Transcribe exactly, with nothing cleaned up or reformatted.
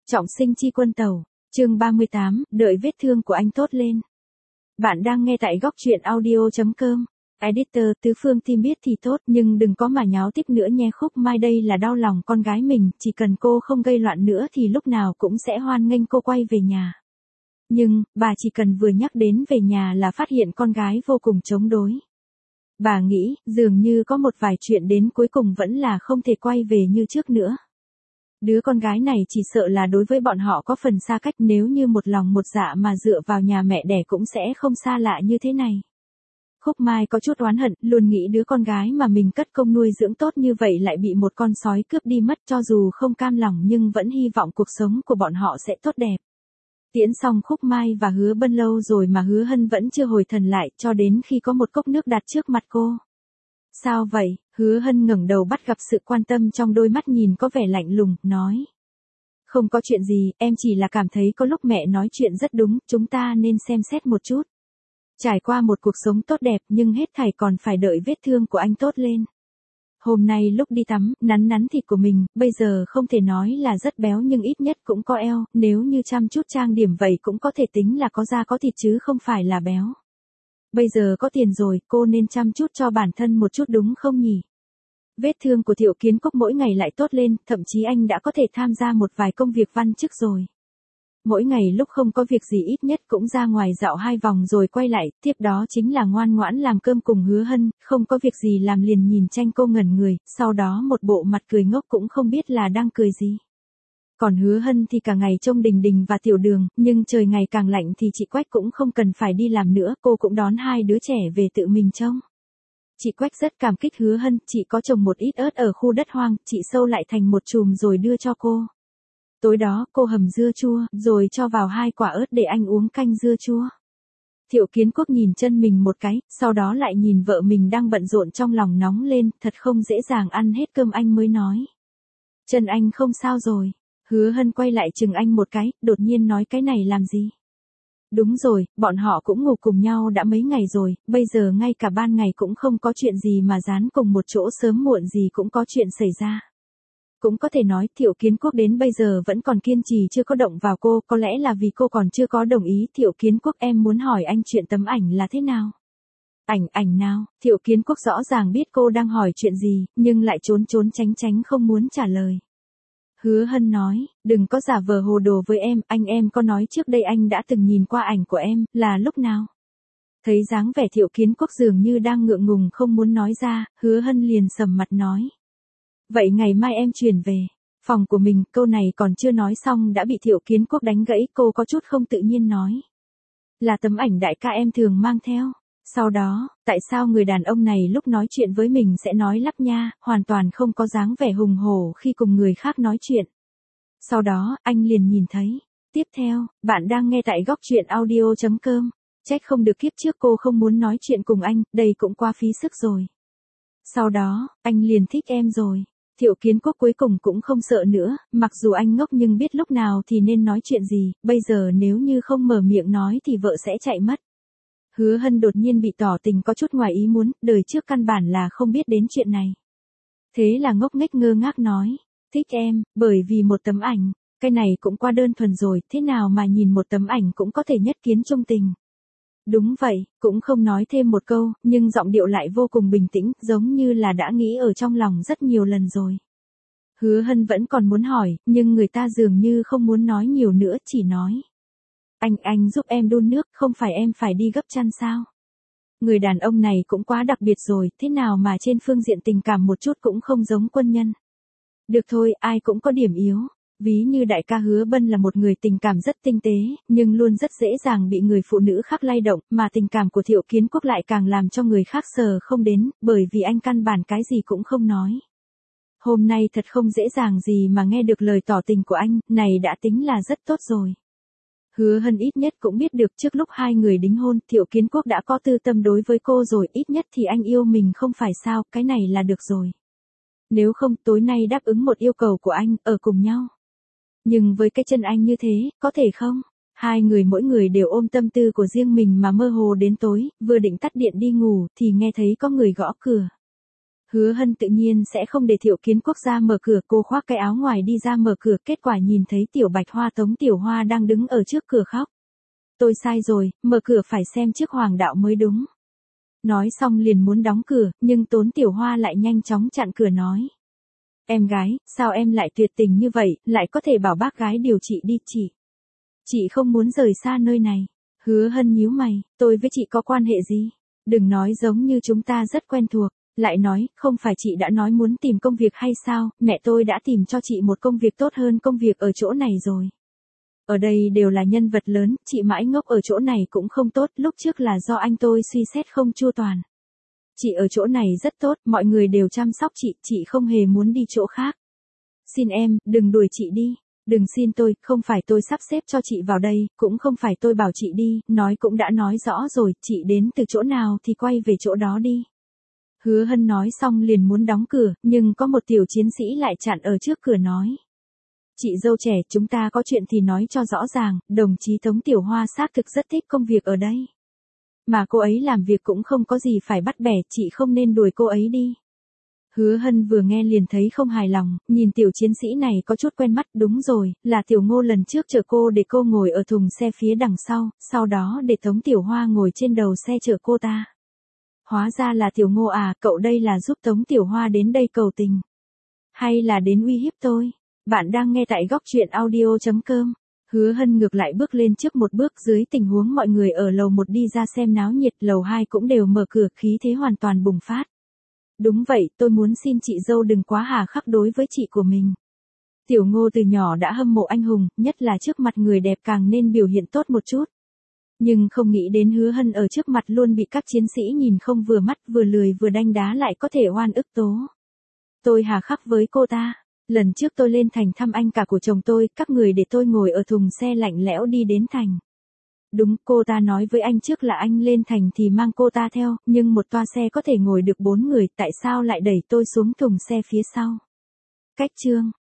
Trọng sinh chi quân tàu, chương ba mươi tám, đợi vết thương của anh tốt lên. Bạn đang nghe tại góc truyện audio.com. Editor Tứ Phương Team biết thì tốt nhưng đừng có mà nháo tiếp nữa nhé. Khúc Mai đây là đau lòng con gái mình, chỉ cần cô không gây loạn nữa thì lúc nào cũng sẽ hoan nghênh cô quay về nhà. Nhưng, bà chỉ cần vừa nhắc đến về nhà là phát hiện con gái vô cùng chống đối. Bà nghĩ, dường như có một vài chuyện đến cuối cùng vẫn là không thể quay về như trước nữa. Đứa con gái này chỉ sợ là đối với bọn họ có phần xa cách, nếu như một lòng một dạ mà dựa vào nhà mẹ đẻ cũng sẽ không xa lạ như thế này. Khúc Mai có chút oán hận, luôn nghĩ đứa con gái mà mình cất công nuôi dưỡng tốt như vậy lại bị một con sói cướp đi mất, cho dù không cam lòng nhưng vẫn hy vọng cuộc sống của bọn họ sẽ tốt đẹp. Tiễn xong Khúc Mai và Hứa Bân lâu rồi mà Hứa Hân vẫn chưa hồi thần lại, cho đến khi có một cốc nước đặt trước mặt cô. Sao vậy? Hứa Hân ngẩng đầu bắt gặp sự quan tâm trong đôi mắt nhìn có vẻ lạnh lùng, nói. Không có chuyện gì, em chỉ là cảm thấy có lúc mẹ nói chuyện rất đúng, chúng ta nên xem xét một chút. Trải qua một cuộc sống tốt đẹp nhưng hết thảy còn phải đợi vết thương của anh tốt lên. Hôm nay lúc đi tắm, nắn nắn thịt của mình, bây giờ không thể nói là rất béo nhưng ít nhất cũng có eo, nếu như chăm chút trang điểm vậy cũng có thể tính là có da có thịt chứ không phải là béo. Bây giờ có tiền rồi, cô nên chăm chút cho bản thân một chút đúng không nhỉ? Vết thương của Thiệu Kiến Quốc mỗi ngày lại tốt lên, thậm chí anh đã có thể tham gia một vài công việc văn chức rồi. Mỗi ngày lúc không có việc gì ít nhất cũng ra ngoài dạo hai vòng rồi quay lại, tiếp đó chính là ngoan ngoãn làm cơm cùng Hứa Hân, không có việc gì làm liền nhìn tranh cô ngẩn người, sau đó một bộ mặt cười ngốc cũng không biết là đang cười gì. Còn Hứa Hân thì cả ngày trông Đình Đình và Tiểu Đường, nhưng trời ngày càng lạnh thì chị Quách cũng không cần phải đi làm nữa, cô cũng đón hai đứa trẻ về tự mình trông. Chị Quách rất cảm kích Hứa Hân, chị có trồng một ít ớt ở khu đất hoang, chị sâu lại thành một chùm rồi đưa cho cô. Tối đó, cô hầm dưa chua, rồi cho vào hai quả ớt để anh uống canh dưa chua. Thiệu Kiến Quốc nhìn chân mình một cái, sau đó lại nhìn vợ mình đang bận rộn trong lòng nóng lên, thật không dễ dàng ăn hết cơm anh mới nói. Chân anh không sao rồi. Hứa Hân quay lại chừng anh một cái, đột nhiên nói cái này làm gì? Đúng rồi, bọn họ cũng ngủ cùng nhau đã mấy ngày rồi, bây giờ ngay cả ban ngày cũng không có chuyện gì mà dán cùng một chỗ, sớm muộn gì cũng có chuyện xảy ra. Cũng có thể nói Thiệu Kiến Quốc đến bây giờ vẫn còn kiên trì chưa có động vào cô, có lẽ là vì cô còn chưa có đồng ý. Thiệu Kiến Quốc, em muốn hỏi anh chuyện tấm ảnh là thế nào? Ảnh, ảnh nào? Thiệu Kiến Quốc rõ ràng biết cô đang hỏi chuyện gì, nhưng lại trốn trốn tránh tránh không muốn trả lời. Hứa Hân nói, đừng có giả vờ hồ đồ với em, anh em có nói trước đây anh đã từng nhìn qua ảnh của em, là lúc nào? Thấy dáng vẻ Thiệu Kiến Quốc dường như đang ngượng ngùng không muốn nói ra, Hứa Hân liền sầm mặt nói. Vậy ngày mai em chuyển về phòng của mình, câu này còn chưa nói xong đã bị Thiệu Kiến Quốc đánh gãy, cô có chút không tự nhiên nói. Là tấm ảnh đại ca em thường mang theo. Sau đó, tại sao người đàn ông này lúc nói chuyện với mình sẽ nói lắp nha, hoàn toàn không có dáng vẻ hùng hổ khi cùng người khác nói chuyện. Sau đó, anh liền nhìn thấy. Tiếp theo, bạn đang nghe tại góc truyện audio.com. Trách không được kiếp trước cô không muốn nói chuyện cùng anh, đây cũng quá phí sức rồi. Sau đó, anh liền thích em rồi. Thiệu Kiến Quốc cuối cùng cũng không sợ nữa, mặc dù anh ngốc nhưng biết lúc nào thì nên nói chuyện gì, bây giờ nếu như không mở miệng nói thì vợ sẽ chạy mất. Hứa Hân đột nhiên bị tỏ tình có chút ngoài ý muốn, đời trước căn bản là không biết đến chuyện này. Thế là ngốc nghếch ngơ ngác nói, thích em, bởi vì một tấm ảnh, cái này cũng quá đơn thuần rồi, thế nào mà nhìn một tấm ảnh cũng có thể nhất kiến chung tình. Đúng vậy, cũng không nói thêm một câu, nhưng giọng điệu lại vô cùng bình tĩnh, giống như là đã nghĩ ở trong lòng rất nhiều lần rồi. Hứa Hân vẫn còn muốn hỏi, nhưng người ta dường như không muốn nói nhiều nữa, chỉ nói. Anh, anh giúp em đun nước, không phải em phải đi gấp chăn sao? Người đàn ông này cũng quá đặc biệt rồi, thế nào mà trên phương diện tình cảm một chút cũng không giống quân nhân. Được thôi, ai cũng có điểm yếu. Ví như đại ca Hứa Bân là một người tình cảm rất tinh tế, nhưng luôn rất dễ dàng bị người phụ nữ khác lay động, mà tình cảm của Thiệu Kiến Quốc lại càng làm cho người khác sờ không đến, bởi vì anh căn bản cái gì cũng không nói. Hôm nay thật không dễ dàng gì mà nghe được lời tỏ tình của anh, này đã tính là rất tốt rồi. Hứa Hân ít nhất cũng biết được trước lúc hai người đính hôn, Thiệu Kiến Quốc đã có tư tâm đối với cô rồi, ít nhất thì anh yêu mình không phải sao, cái này là được rồi. Nếu không, tối nay đáp ứng một yêu cầu của anh, ở cùng nhau. Nhưng với cái chân anh như thế, có thể không? Hai người mỗi người đều ôm tâm tư của riêng mình mà mơ hồ đến tối, vừa định tắt điện đi ngủ, thì nghe thấy có người gõ cửa. Hứa Hân tự nhiên sẽ không để Thiệu Kiến Quốc ra mở cửa, cô khoác cái áo ngoài đi ra mở cửa, kết quả nhìn thấy Tiểu Bạch Hoa Tống Tiểu Hoa đang đứng ở trước cửa khóc. Tôi sai rồi, mở cửa phải xem trước Hoàng đạo mới đúng. Nói xong liền muốn đóng cửa, nhưng Tốn Tiểu Hoa lại nhanh chóng chặn cửa nói. Em gái, sao em lại tuyệt tình như vậy, lại có thể bảo bác gái điều trị đi chị. Chị không muốn rời xa nơi này. Hứa Hân nhíu mày, tôi với chị có quan hệ gì? Đừng nói giống như chúng ta rất quen thuộc. Lại nói, không phải chị đã nói muốn tìm công việc hay sao, mẹ tôi đã tìm cho chị một công việc tốt hơn công việc ở chỗ này rồi. Ở đây đều là nhân vật lớn, chị mãi ngốc ở chỗ này cũng không tốt, lúc trước là do anh tôi suy xét không chu toàn. Chị ở chỗ này rất tốt, mọi người đều chăm sóc chị, chị không hề muốn đi chỗ khác. Xin em, đừng đuổi chị đi. Đừng xin tôi, không phải tôi sắp xếp cho chị vào đây, cũng không phải tôi bảo chị đi, nói cũng đã nói rõ rồi, chị đến từ chỗ nào thì quay về chỗ đó đi. Hứa Hân nói xong liền muốn đóng cửa, nhưng có một tiểu chiến sĩ lại chặn ở trước cửa nói. Chị dâu trẻ, chúng ta có chuyện thì nói cho rõ ràng, đồng chí Tống Tiểu Hoa xác thực rất thích công việc ở đây. Mà cô ấy làm việc cũng không có gì phải bắt bẻ, chị không nên đuổi cô ấy đi. Hứa Hân vừa nghe liền thấy không hài lòng, nhìn tiểu chiến sĩ này có chút quen mắt, đúng rồi, là Tiểu Ngô lần trước chở cô để cô ngồi ở thùng xe phía đằng sau, sau đó để Tống Tiểu Hoa ngồi trên đầu xe chở cô ta. Hóa ra là Tiểu Ngô à, cậu đây là giúp Tống Tiểu Hoa đến đây cầu tình. Hay là đến uy hiếp tôi? Bạn đang nghe tại góc truyện audio chấm com. Hứa Hân ngược lại bước lên trước một bước, dưới tình huống mọi người ở lầu một đi ra xem náo nhiệt, lầu hai cũng đều mở cửa, khí thế hoàn toàn bùng phát. Đúng vậy, tôi muốn xin chị dâu đừng quá hà khắc đối với chị của mình. Tiểu Ngô từ nhỏ đã hâm mộ anh hùng, nhất là trước mặt người đẹp càng nên biểu hiện tốt một chút. Nhưng không nghĩ đến Hứa Hân ở trước mặt luôn bị các chiến sĩ nhìn không vừa mắt, vừa lười vừa đanh đá lại có thể oan ức tố. Tôi hà khắc với cô ta. Lần trước tôi lên thành thăm anh cả của chồng tôi, các người để tôi ngồi ở thùng xe lạnh lẽo đi đến thành. Đúng, cô ta nói với anh trước là anh lên thành thì mang cô ta theo, nhưng một toa xe có thể ngồi được bốn người, tại sao lại đẩy tôi xuống thùng xe phía sau? Cách chương